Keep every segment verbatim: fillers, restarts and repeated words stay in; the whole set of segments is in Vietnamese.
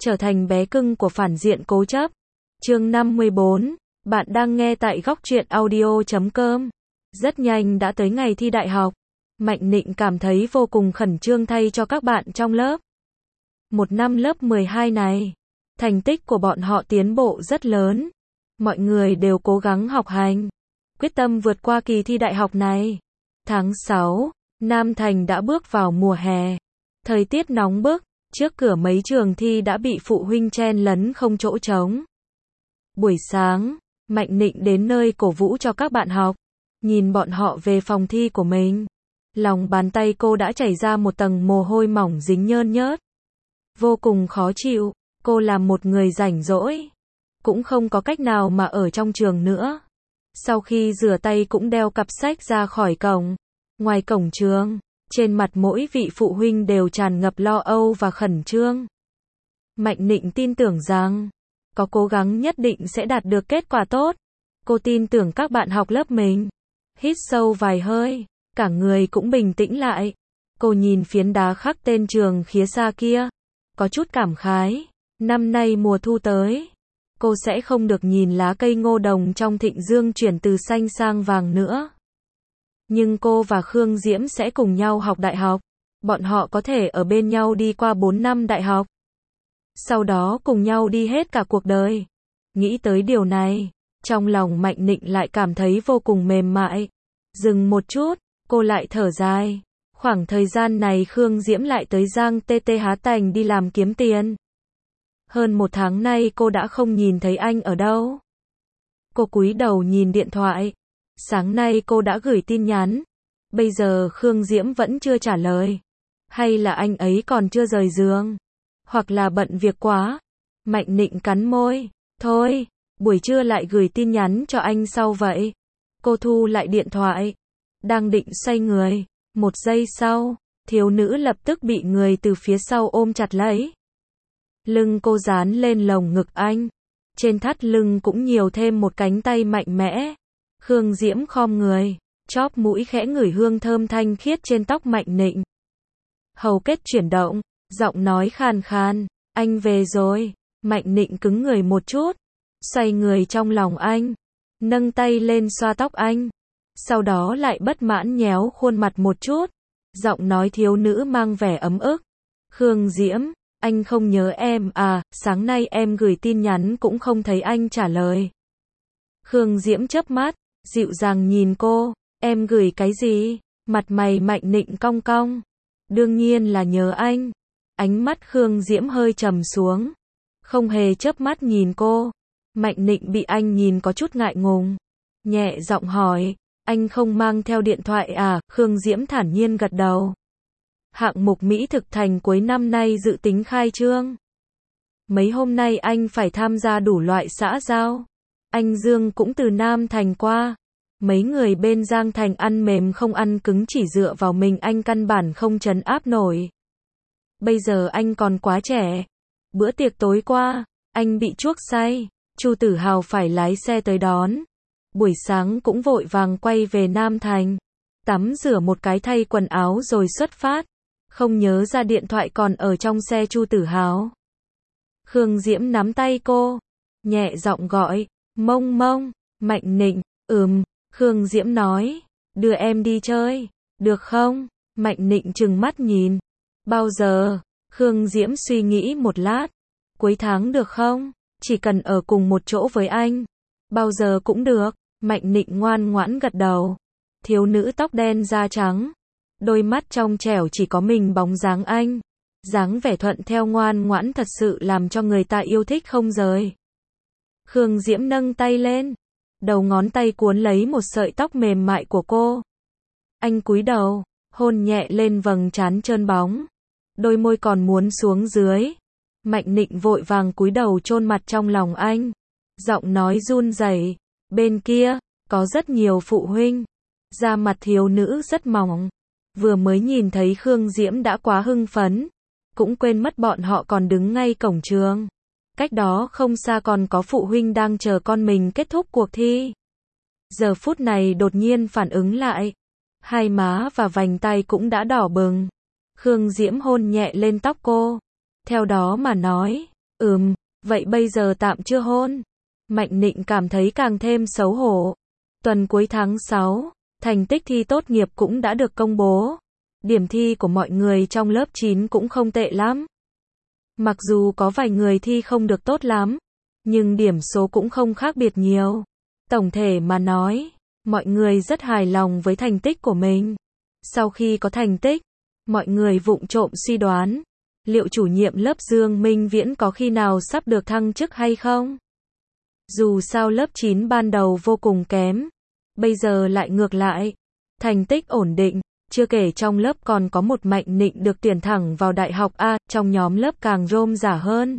trở thành bé cưng của phản diện cố chấp. Chương năm mươi bốn, bạn đang nghe tại góc truyện audio chấm com. Rất nhanh đã tới ngày thi đại học. Mạnh Nịnh cảm thấy vô cùng khẩn trương thay cho các bạn trong lớp. Một năm lớp mười hai này, thành tích của bọn họ tiến bộ rất lớn. Mọi người đều cố gắng học hành, quyết tâm vượt qua kỳ thi đại học này. Tháng sáu, Nam Thành đã bước vào mùa hè. Thời tiết nóng bức, trước cửa mấy trường thi đã bị phụ huynh chen lấn không chỗ trống. Buổi sáng, Mạnh Nịnh đến nơi cổ vũ cho các bạn học. Nhìn bọn họ về phòng thi của mình, lòng bàn tay cô đã chảy ra một tầng mồ hôi mỏng dính nhơn nhớt. Vô cùng khó chịu, cô là một người rảnh rỗi, cũng không có cách nào mà ở trong trường nữa. Sau khi rửa tay cũng đeo cặp sách ra khỏi cổng. Ngoài cổng trường, trên mặt mỗi vị phụ huynh đều tràn ngập lo âu và khẩn trương. Mạnh Nịnh tin tưởng rằng, có cố gắng nhất định sẽ đạt được kết quả tốt. Cô tin tưởng các bạn học lớp mình. Hít sâu vài hơi, cả người cũng bình tĩnh lại. Cô nhìn phiến đá khắc tên trường phía xa kia, có chút cảm khái. Năm nay mùa thu tới, cô sẽ không được nhìn lá cây ngô đồng trong Thịnh Dương chuyển từ xanh sang vàng nữa. Nhưng cô và Khương Diễm sẽ cùng nhau học đại học. Bọn họ có thể ở bên nhau đi qua bốn năm đại học. Sau đó cùng nhau đi hết cả cuộc đời. Nghĩ tới điều này, trong lòng Mạnh Nịnh lại cảm thấy vô cùng mềm mại. Dừng một chút, cô lại thở dài. Khoảng thời gian này Khương Diễm lại tới Giang Tê Tê Há Tành đi làm kiếm tiền. Hơn một tháng nay cô đã không nhìn thấy anh ở đâu. Cô cúi đầu nhìn điện thoại. Sáng nay cô đã gửi tin nhắn. Bây giờ Khương Diễm vẫn chưa trả lời. Hay là anh ấy còn chưa rời giường? Hoặc là bận việc quá? Mạnh Nịnh cắn môi. Thôi, buổi trưa lại gửi tin nhắn cho anh sau vậy. Cô thu lại điện thoại. Đang định xoay người. Một giây sau, thiếu nữ lập tức bị người từ phía sau ôm chặt lấy. Lưng cô dán lên lồng ngực anh. Trên thắt lưng cũng nhiều thêm một cánh tay mạnh mẽ. Khương Diễm khom người, chóp mũi khẽ ngửi hương thơm thanh khiết trên tóc Mạnh Nịnh. Hầu kết chuyển động, giọng nói khàn khàn, anh về rồi. Mạnh Nịnh cứng người một chút, xoay người trong lòng anh, nâng tay lên xoa tóc anh. Sau đó lại bất mãn nhéo khuôn mặt một chút, giọng nói thiếu nữ mang vẻ ấm ức. Khương Diễm, anh không nhớ em à, sáng nay em gửi tin nhắn cũng không thấy anh trả lời. Khương Diễm chớp mắt, dịu dàng nhìn cô, em gửi cái gì? Mặt mày Mạnh Nịnh cong cong. Đương nhiên là nhớ anh. Ánh mắt Khương Diễm hơi trầm xuống, không hề chớp mắt nhìn cô. Mạnh Nịnh bị anh nhìn có chút ngại ngùng, nhẹ giọng hỏi, anh không mang theo điện thoại à? Khương Diễm thản nhiên gật đầu. Hạng mục Mỹ thực thành cuối năm nay dự tính khai trương. Mấy hôm nay anh phải tham gia đủ loại xã giao. Anh Dương cũng từ Nam Thành qua. Mấy người bên Giang Thành ăn mềm không ăn cứng, chỉ dựa vào mình anh căn bản không trấn áp nổi. Bây giờ anh còn quá trẻ. Bữa tiệc tối qua, anh bị chuốc say. Chu Tử Hào phải lái xe tới đón. Buổi sáng cũng vội vàng quay về Nam Thành. Tắm rửa một cái, thay quần áo rồi xuất phát. Không nhớ ra điện thoại còn ở trong xe Chu Tử Hào. Khương Diễm nắm tay cô, nhẹ giọng gọi, Mông Mông. Mạnh Nịnh, ừm. Khương Diễm nói, đưa em đi chơi, được không? Mạnh Nịnh trừng mắt nhìn. Bao giờ? Khương Diễm suy nghĩ một lát. Cuối tháng được không? Chỉ cần ở cùng một chỗ với anh. Bao giờ cũng được. Mạnh Nịnh ngoan ngoãn gật đầu. Thiếu nữ tóc đen da trắng, đôi mắt trong trẻo chỉ có mình bóng dáng anh. Dáng vẻ thuận theo ngoan ngoãn thật sự làm cho người ta yêu thích không rời. Khương Diễm nâng tay lên, đầu ngón tay cuốn lấy một sợi tóc mềm mại của cô. Anh cúi đầu, hôn nhẹ lên vầng trán trơn bóng. Đôi môi còn muốn xuống dưới. Mạnh Nịnh vội vàng cúi đầu chôn mặt trong lòng anh. Giọng nói run rẩy, bên kia, có rất nhiều phụ huynh. Da mặt thiếu nữ rất mỏng. Vừa mới nhìn thấy Khương Diễm đã quá hưng phấn. Cũng quên mất bọn họ còn đứng ngay cổng trường. Cách đó không xa còn có phụ huynh đang chờ con mình kết thúc cuộc thi. Giờ phút này đột nhiên phản ứng lại. Hai má và vành tay cũng đã đỏ bừng. Khương Diễm hôn nhẹ lên tóc cô. Theo đó mà nói, Ừm, vậy bây giờ tạm chưa hôn. Mạnh Nịnh cảm thấy càng thêm xấu hổ. Tuần cuối tháng sáu, thành tích thi tốt nghiệp cũng đã được công bố. Điểm thi của mọi người trong lớp chín cũng không tệ lắm. Mặc dù có vài người thi không được tốt lắm, nhưng điểm số cũng không khác biệt nhiều. Tổng thể mà nói, mọi người rất hài lòng với thành tích của mình. Sau khi có thành tích, mọi người vụng trộm suy đoán, liệu chủ nhiệm lớp Dương Minh Viễn có khi nào sắp được thăng chức hay không? Dù sao lớp chín ban đầu vô cùng kém, bây giờ lại ngược lại, thành tích ổn định, chưa kể trong lớp còn có một Mạnh Nịnh được tuyển thẳng vào đại học A, trong nhóm lớp càng rôm rả hơn.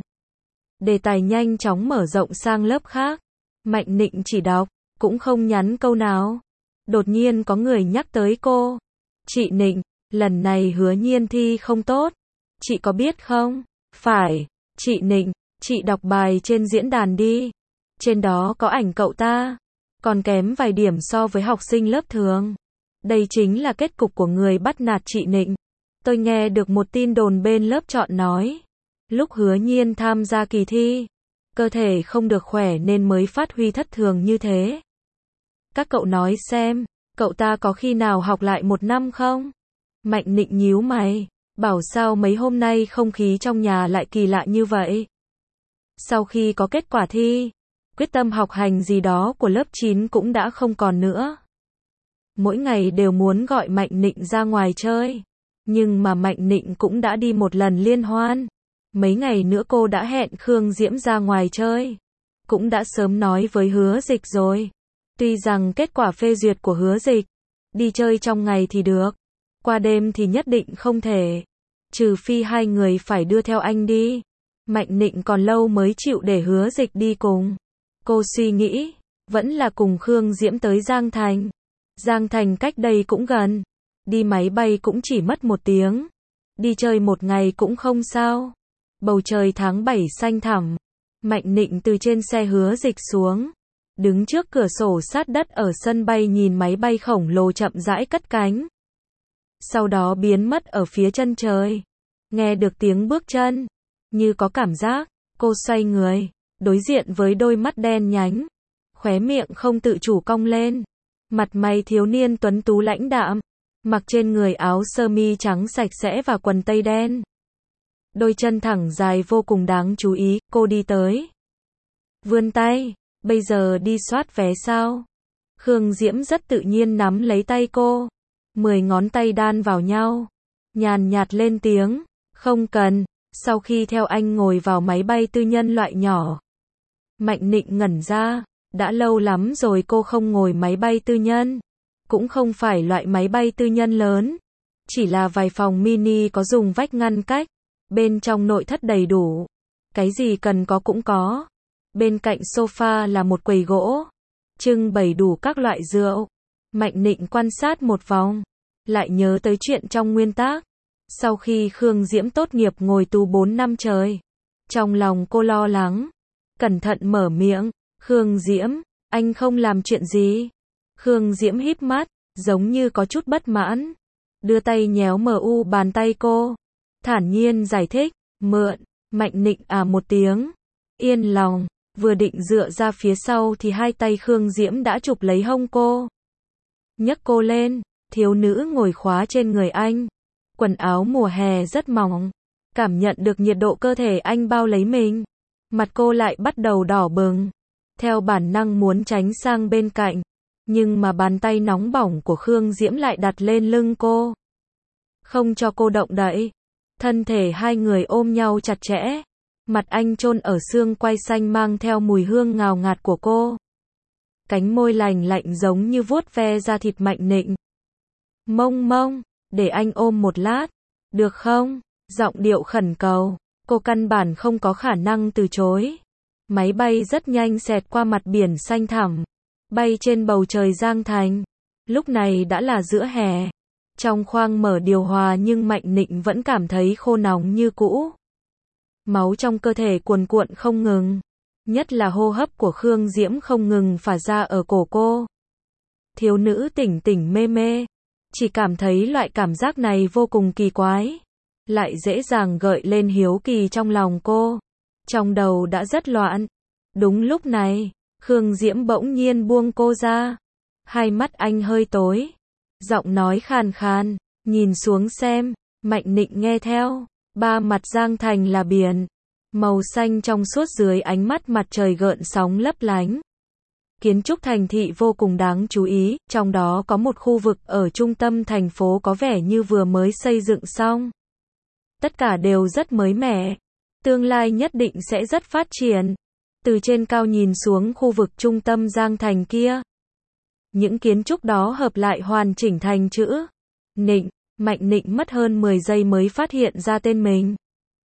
Đề tài nhanh chóng mở rộng sang lớp khác, Mạnh Nịnh chỉ đọc, cũng không nhắn câu nào. Đột nhiên có người nhắc tới cô. Chị Nịnh, lần này Hứa Nhiên thi không tốt. Chị có biết không? Phải, chị Nịnh, chị đọc bài trên diễn đàn đi. Trên đó có ảnh cậu ta. Còn kém vài điểm so với học sinh lớp thường. Đây chính là kết cục của người bắt nạt chị Nịnh. Tôi nghe được một tin đồn bên lớp chọn nói. Lúc Hứa Nhiên tham gia kỳ thi, cơ thể không được khỏe nên mới phát huy thất thường như thế. Các cậu nói xem, cậu ta có khi nào học lại một năm không? Mạnh Nịnh nhíu mày, bảo sao mấy hôm nay không khí trong nhà lại kỳ lạ như vậy. Sau khi có kết quả thi, quyết tâm học hành gì đó của lớp chín cũng đã không còn nữa. Mỗi ngày đều muốn gọi Mạnh Nịnh ra ngoài chơi, nhưng mà Mạnh Nịnh cũng đã đi một lần liên hoan. Mấy ngày nữa cô đã hẹn Khương Diễm ra ngoài chơi, cũng đã sớm nói với Hứa Dịch rồi. Tuy rằng kết quả phê duyệt của Hứa Dịch, đi chơi trong ngày thì được, qua đêm thì nhất định không thể. Trừ phi hai người phải đưa theo anh đi. Mạnh Nịnh còn lâu mới chịu để Hứa Dịch đi cùng. Cô suy nghĩ, vẫn là cùng Khương Diễm tới Giang Thành. Giang Thành cách đây cũng gần, đi máy bay cũng chỉ mất một tiếng. Đi chơi một ngày cũng không sao. Bầu trời tháng bảy xanh thẳm. Mạnh Nịnh từ trên xe Hứa Dịch xuống, đứng trước cửa sổ sát đất ở sân bay nhìn máy bay khổng lồ chậm rãi cất cánh. Sau đó biến mất ở phía chân trời. Nghe được tiếng bước chân, như có cảm giác, cô xoay người, đối diện với đôi mắt đen nhánh, khóe miệng không tự chủ cong lên. Mặt mày thiếu niên tuấn tú lãnh đạm, mặc trên người áo sơ mi trắng sạch sẽ và quần tây đen. Đôi chân thẳng dài vô cùng đáng chú ý, cô đi tới. Vươn tay, bây giờ đi soát vé sao? Khương Diễm rất tự nhiên nắm lấy tay cô. Mười ngón tay đan vào nhau. Nhàn nhạt lên tiếng, không cần, sau khi theo anh ngồi vào máy bay tư nhân loại nhỏ. Mạnh Nịnh ngẩn ra, đã lâu lắm rồi cô không ngồi máy bay tư nhân. Cũng không phải loại máy bay tư nhân lớn. Chỉ là vài phòng mini có dùng vách ngăn cách. Bên trong nội thất đầy đủ. Cái gì cần có cũng có. Bên cạnh sofa là một quầy gỗ, trưng bày đủ các loại rượu. Mạnh Nịnh quan sát một vòng, lại nhớ tới chuyện trong nguyên tác. Sau khi Khương Diễm tốt nghiệp ngồi tù bốn năm trời, trong lòng cô lo lắng, cẩn thận mở miệng, Khương Diễm, anh không làm chuyện gì. Khương Diễm híp mắt, giống như có chút bất mãn, đưa tay nhéo mờ u bàn tay cô, thản nhiên giải thích, mượn. Mạnh Nịnh à một tiếng, yên lòng. Vừa định dựa ra phía sau thì hai tay Khương Diễm đã chụp lấy hông cô. Nhấc cô lên, thiếu nữ ngồi khóa trên người anh. Quần áo mùa hè rất mỏng, cảm nhận được nhiệt độ cơ thể anh bao lấy mình. Mặt cô lại bắt đầu đỏ bừng. Theo bản năng muốn tránh sang bên cạnh, nhưng mà bàn tay nóng bỏng của Khương Diễm lại đặt lên lưng cô, không cho cô động đậy. Thân thể hai người ôm nhau chặt chẽ. Mặt anh chôn ở xương quai xanh mang theo mùi hương ngào ngạt của cô. Cánh môi lành lạnh giống như vuốt ve da thịt Mạnh Nịnh. Mông mông, để anh ôm một lát, được không? Giọng điệu khẩn cầu, cô căn bản không có khả năng từ chối. Máy bay rất nhanh xẹt qua mặt biển xanh thẳm, bay trên bầu trời Giang Thành. Lúc này đã là giữa hè. Trong khoang mở điều hòa nhưng Mạnh Nịnh vẫn cảm thấy khô nóng như cũ. Máu trong cơ thể cuồn cuộn không ngừng, nhất là hô hấp của Khương Diễm không ngừng phả ra ở cổ cô. Thiếu nữ tỉnh tỉnh mê mê, chỉ cảm thấy loại cảm giác này vô cùng kỳ quái, lại dễ dàng gợi lên hiếu kỳ trong lòng cô. trong đầu đã rất loạn. Đúng lúc này, Khương Diễm bỗng nhiên buông cô ra. Hai mắt anh hơi tối. Giọng nói khàn khàn, nhìn xuống xem, Mạnh Nịnh nghe theo. Ba mặt Giang Thành là biển, màu xanh trong suốt dưới ánh mắt mặt trời gợn sóng lấp lánh. Kiến trúc thành thị vô cùng đáng chú ý, trong đó có một khu vực ở trung tâm thành phố có vẻ như vừa mới xây dựng xong. Tất cả đều rất mới mẻ, tương lai nhất định sẽ rất phát triển. Từ trên cao nhìn xuống khu vực trung tâm Giang Thành kia, những kiến trúc đó hợp lại hoàn chỉnh thành chữ Nịnh. Mạnh Nịnh mất hơn mười giây mới phát hiện ra tên mình.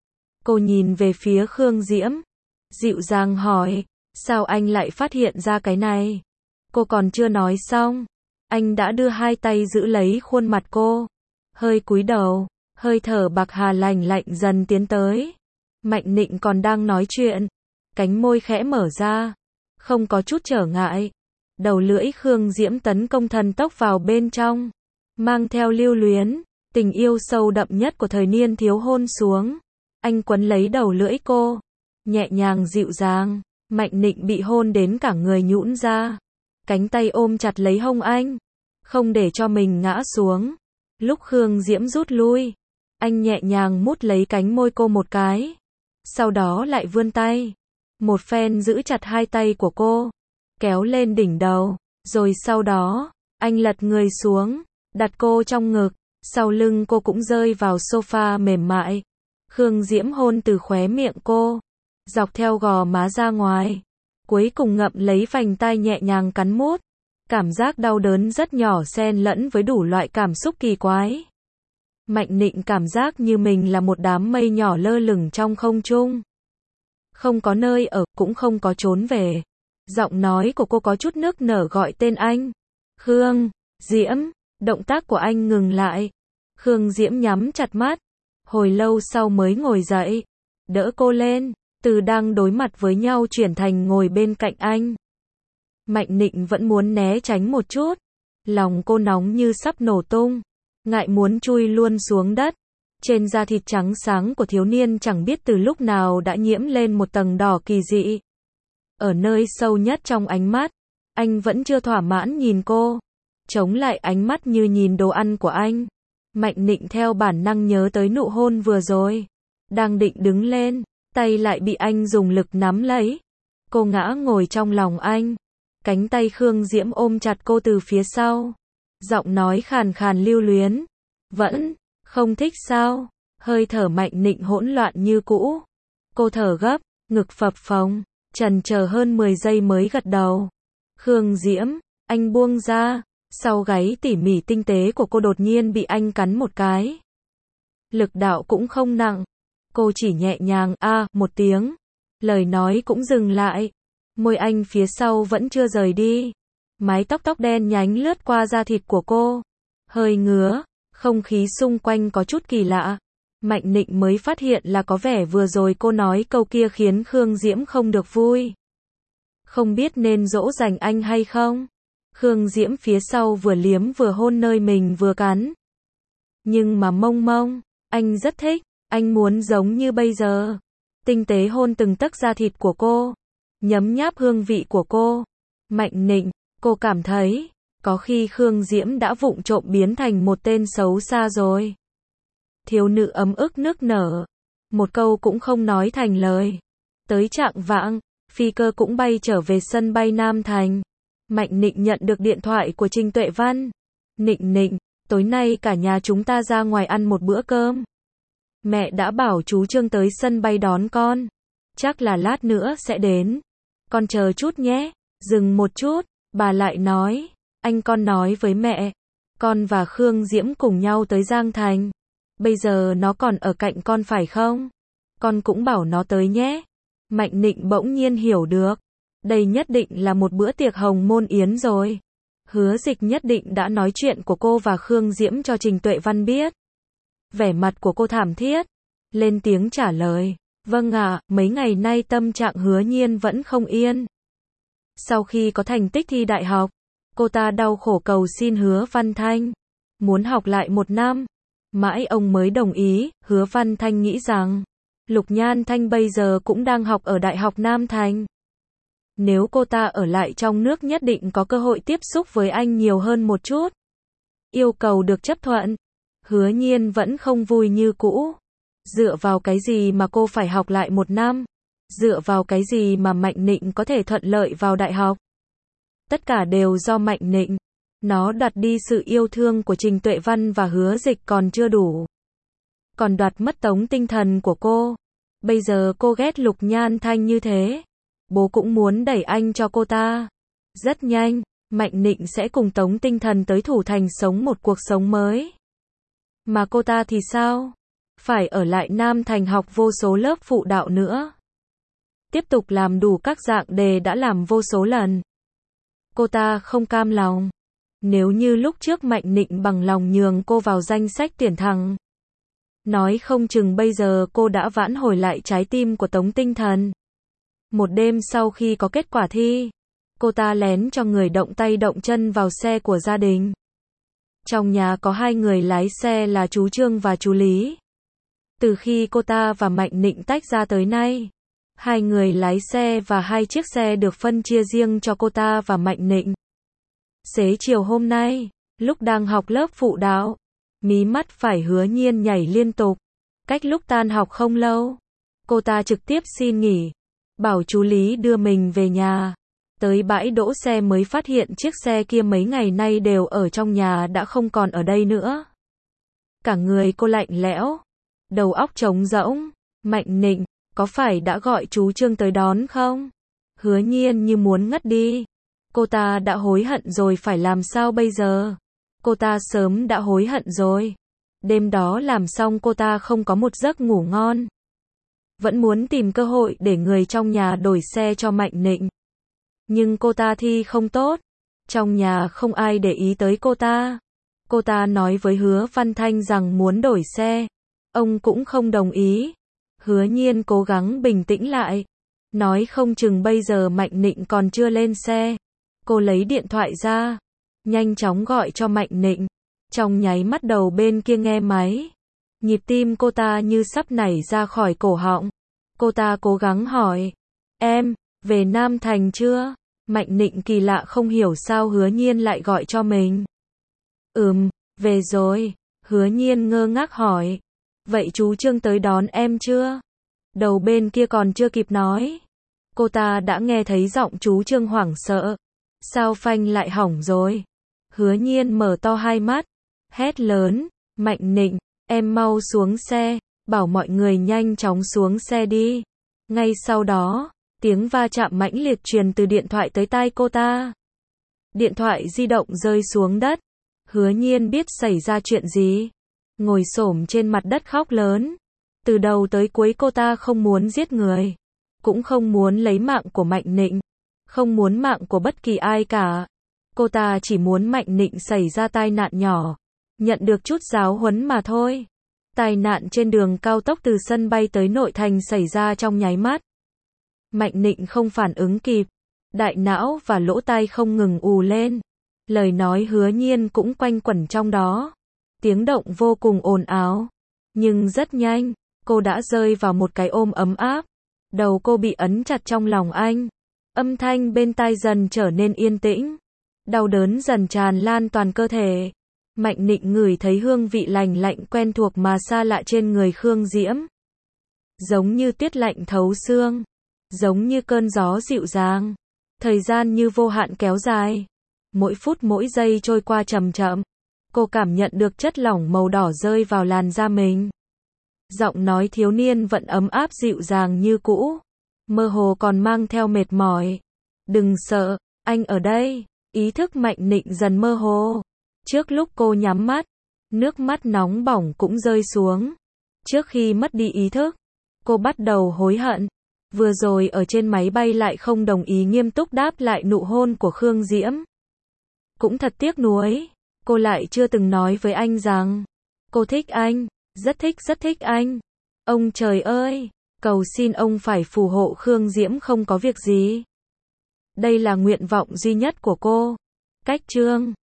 Cô nhìn về phía Khương Diễm, dịu dàng hỏi, sao anh lại phát hiện ra cái này? Cô còn chưa nói xong, anh đã đưa hai tay giữ lấy khuôn mặt cô, hơi cúi đầu, hơi thở bạc hà lành lạnh dần tiến tới. Mạnh Nịnh còn đang nói chuyện, cánh môi khẽ mở ra, không có chút trở ngại. Đầu lưỡi Khương Diễm tấn công thần tốc vào bên trong, mang theo lưu luyến, tình yêu sâu đậm nhất của thời niên thiếu hôn xuống. Anh quấn lấy đầu lưỡi cô, nhẹ nhàng dịu dàng. Mạnh Nịnh bị hôn đến cả người nhũn ra, cánh tay ôm chặt lấy hông anh, không để cho mình ngã xuống. Lúc Khương Diễm rút lui, anh nhẹ nhàng mút lấy cánh môi cô một cái, sau đó lại vươn tay, một phen giữ chặt hai tay của cô, kéo lên đỉnh đầu, rồi sau đó, anh lật người xuống, đặt cô trong ngực, sau lưng cô cũng rơi vào sofa mềm mại. Khương Diễm hôn từ khóe miệng cô, dọc theo gò má ra ngoài, cuối cùng ngậm lấy vành tai nhẹ nhàng cắn mút. Cảm giác đau đớn rất nhỏ xen lẫn với đủ loại cảm xúc kỳ quái. Mạnh Nịnh cảm giác như mình là một đám mây nhỏ lơ lửng trong không trung. Không có nơi ở, cũng không có trốn về. Giọng nói của cô có chút nức nở gọi tên anh. Khương Diễm, động tác của anh ngừng lại. Khương Diễm nhắm chặt mắt, hồi lâu sau mới ngồi dậy, đỡ cô lên, từ đang đối mặt với nhau chuyển thành ngồi bên cạnh anh. Mạnh Nịnh vẫn muốn né tránh một chút, lòng cô nóng như sắp nổ tung, ngại muốn chui luôn xuống đất. Trên da thịt trắng sáng của thiếu niên chẳng biết từ lúc nào đã nhiễm lên một tầng đỏ kỳ dị. Ở nơi sâu nhất trong ánh mắt, anh vẫn chưa thỏa mãn nhìn cô, chống lại ánh mắt như nhìn đồ ăn của anh. Mạnh Nịnh theo bản năng nhớ tới nụ hôn vừa rồi, đang định đứng lên, tay lại bị anh dùng lực nắm lấy. Cô ngã ngồi trong lòng anh, cánh tay Khương Diễm ôm chặt cô từ phía sau, giọng nói khàn khàn lưu luyến. Vẫn không thích sao? Hơi thở Mạnh Nịnh hỗn loạn như cũ. Cô thở gấp, ngực phập phồng, chần chờ hơn mười giây mới gật đầu. Khương Diễm, anh buông ra. Sau gáy tỉ mỉ tinh tế của cô đột nhiên bị anh cắn một cái. Lực đạo cũng không nặng. Cô chỉ nhẹ nhàng a à, một tiếng. Lời nói cũng dừng lại. Môi anh phía sau vẫn chưa rời đi. Mái tóc tóc đen nhánh lướt qua da thịt của cô. Hơi ngứa, không khí xung quanh có chút kỳ lạ. Mạnh Nịnh mới phát hiện là có vẻ vừa rồi cô nói câu kia khiến Khương Diễm không được vui. Không biết nên dỗ dành anh hay không? Khương Diễm phía sau vừa liếm vừa hôn nơi mình vừa cắn. Nhưng mà mông mông, anh rất thích, anh muốn giống như bây giờ. Tinh tế hôn từng tấc da thịt của cô, nhấm nháp hương vị của cô. Mạnh Nịnh, cô cảm thấy, có khi Khương Diễm đã vụng trộm biến thành một tên xấu xa rồi. Thiếu nữ ấm ức nức nở, một câu cũng không nói thành lời. Tới trạng vạng, phi cơ cũng bay trở về sân bay Nam Thành. Mạnh Nịnh nhận được điện thoại của Trình Tuệ Văn. Nịnh Nịnh, tối nay cả nhà chúng ta ra ngoài ăn một bữa cơm. Mẹ đã bảo chú Trương tới sân bay đón con. Chắc là lát nữa sẽ đến. Con chờ chút nhé. Dừng một chút, bà lại nói. Anh con nói với mẹ. Con và Khương Diễm cùng nhau tới Giang Thành. Bây giờ nó còn ở cạnh con phải không? Con cũng bảo nó tới nhé. Mạnh Nịnh bỗng nhiên hiểu được. Đây nhất định là một bữa tiệc hồng môn yến rồi. Hứa Dịch nhất định đã nói chuyện của cô và Khương Diễm cho Trình Tuệ Văn biết. Vẻ mặt của cô thảm thiết, lên tiếng trả lời. Vâng ạ, mấy ngày nay tâm trạng Hứa Nhiên vẫn không yên. Sau khi có thành tích thi đại học, cô ta đau khổ cầu xin Hứa Văn Thanh. Muốn học lại một năm. Mãi ông mới đồng ý, Hứa Văn Thanh nghĩ rằng Lục Nhan Thanh bây giờ cũng đang học ở Đại học Nam Thành. Nếu cô ta ở lại trong nước nhất định có cơ hội tiếp xúc với anh nhiều hơn một chút. Yêu cầu được chấp thuận. Hứa Nhiên vẫn không vui như cũ. Dựa vào cái gì mà cô phải học lại một năm? Dựa vào cái gì mà Mạnh Nịnh có thể thuận lợi vào đại học? Tất cả đều do Mạnh Nịnh. Nó đoạt đi sự yêu thương của Trình Tuệ Văn và Hứa Dịch còn chưa đủ. Còn đoạt mất Tống Tinh Thần của cô. Bây giờ cô ghét Lục Nhan Thanh như thế. Bố cũng muốn đẩy anh cho cô ta. Rất nhanh, Mạnh Nịnh sẽ cùng Tống Tinh Thần tới Thủ Thành sống một cuộc sống mới. Mà cô ta thì sao? Phải ở lại Nam Thành học vô số lớp phụ đạo nữa. Tiếp tục làm đủ các dạng đề đã làm vô số lần. Cô ta không cam lòng. Nếu như lúc trước Mạnh Nịnh bằng lòng nhường cô vào danh sách tuyển thẳng, nói không chừng bây giờ cô đã vãn hồi lại trái tim của Tống Tinh Thần. Một đêm sau khi có kết quả thi, cô ta lén cho người động tay động chân vào xe của gia đình. Trong nhà có hai người lái xe là chú Trương và chú Lý. Từ khi cô ta và Mạnh Nịnh tách ra tới nay, hai người lái xe và hai chiếc xe được phân chia riêng cho cô ta và Mạnh Nịnh. Xế chiều hôm nay, lúc đang học lớp phụ đạo, mí mắt phải Hứa Nhiên nhảy liên tục. Cách lúc tan học không lâu, cô ta trực tiếp xin nghỉ, bảo chú Lý đưa mình về nhà. Tới bãi đỗ xe mới phát hiện chiếc xe kia mấy ngày nay đều ở trong nhà đã không còn ở đây nữa. Cả người cô lạnh lẽo, đầu óc trống rỗng. Mạnh Nịnh, có phải đã gọi chú Trương tới đón không? Hứa Nhiên như muốn ngất đi. Cô ta đã hối hận rồi, phải làm sao bây giờ? Cô ta sớm đã hối hận rồi. Đêm đó làm xong cô ta không có một giấc ngủ ngon. Vẫn muốn tìm cơ hội để người trong nhà đổi xe cho Mạnh Nịnh. Nhưng cô ta thi không tốt. Trong nhà không ai để ý tới cô ta. Cô ta nói với Hứa Văn Thanh rằng muốn đổi xe. Ông cũng không đồng ý. Hứa Nhiên cố gắng bình tĩnh lại. Nói không chừng bây giờ Mạnh Nịnh còn chưa lên xe. Cô lấy điện thoại ra. Nhanh chóng gọi cho Mạnh Nịnh. Trong nháy mắt đầu bên kia nghe máy. Nhịp tim cô ta như sắp nảy ra khỏi cổ họng. Cô ta cố gắng hỏi. Em, về Nam Thành chưa? Mạnh Nịnh kỳ lạ không hiểu sao Hứa Nhiên lại gọi cho mình. Ừm, về rồi. Hứa Nhiên ngơ ngác hỏi. Vậy chú Trương tới đón em chưa? Đầu bên kia còn chưa kịp nói. Cô ta đã nghe thấy giọng chú Trương hoảng sợ. Sao phanh lại hỏng rồi? Hứa Nhiên mở to hai mắt. Hét lớn. Mạnh Nịnh, em mau xuống xe. Bảo mọi người nhanh chóng xuống xe đi. Ngay sau đó, tiếng va chạm mãnh liệt truyền từ điện thoại tới tai cô ta. Điện thoại di động rơi xuống đất. Hứa Nhiên biết xảy ra chuyện gì. Ngồi xổm trên mặt đất khóc lớn. Từ đầu tới cuối cô ta không muốn giết người. Cũng không muốn lấy mạng của Mạnh Nịnh. Không muốn mạng của bất kỳ ai cả. Cô ta chỉ muốn Mạnh Nịnh xảy ra tai nạn nhỏ. Nhận được chút giáo huấn mà thôi. Tai nạn trên đường cao tốc từ sân bay tới nội thành xảy ra trong nháy mắt. Mạnh Nịnh không phản ứng kịp. Đại não và lỗ tai không ngừng ù lên. Lời nói Hứa Nhiên cũng quanh quẩn trong đó. Tiếng động vô cùng ồn ào. Nhưng rất nhanh, cô đã rơi vào một cái ôm ấm áp. Đầu cô bị ấn chặt trong lòng anh. Âm thanh bên tai dần trở nên yên tĩnh. Đau đớn dần tràn lan toàn cơ thể. Mạnh Nịnh ngửi thấy hương vị lành lạnh quen thuộc mà xa lạ trên người Khương Diễm. Giống như tuyết lạnh thấu xương. Giống như cơn gió dịu dàng. Thời gian như vô hạn kéo dài. Mỗi phút mỗi giây trôi qua chậm chậm. Cô cảm nhận được chất lỏng màu đỏ rơi vào làn da mình. Giọng nói thiếu niên vẫn ấm áp dịu dàng như cũ. Mơ hồ còn mang theo mệt mỏi. Đừng sợ, anh ở đây. Ý thức Mạnh Nịnh dần mơ hồ. Trước lúc cô nhắm mắt, nước mắt nóng bỏng cũng rơi xuống. Trước khi mất đi ý thức, cô bắt đầu hối hận. Vừa rồi ở trên máy bay lại không đồng ý nghiêm túc đáp lại nụ hôn của Khương Diễm. Cũng thật tiếc nuối. Cô lại chưa từng nói với anh rằng cô thích anh, rất thích rất thích anh. Ông trời ơi, cầu xin ông phải phù hộ Khương Diễm không có việc gì. Đây là nguyện vọng duy nhất của cô. Cách chương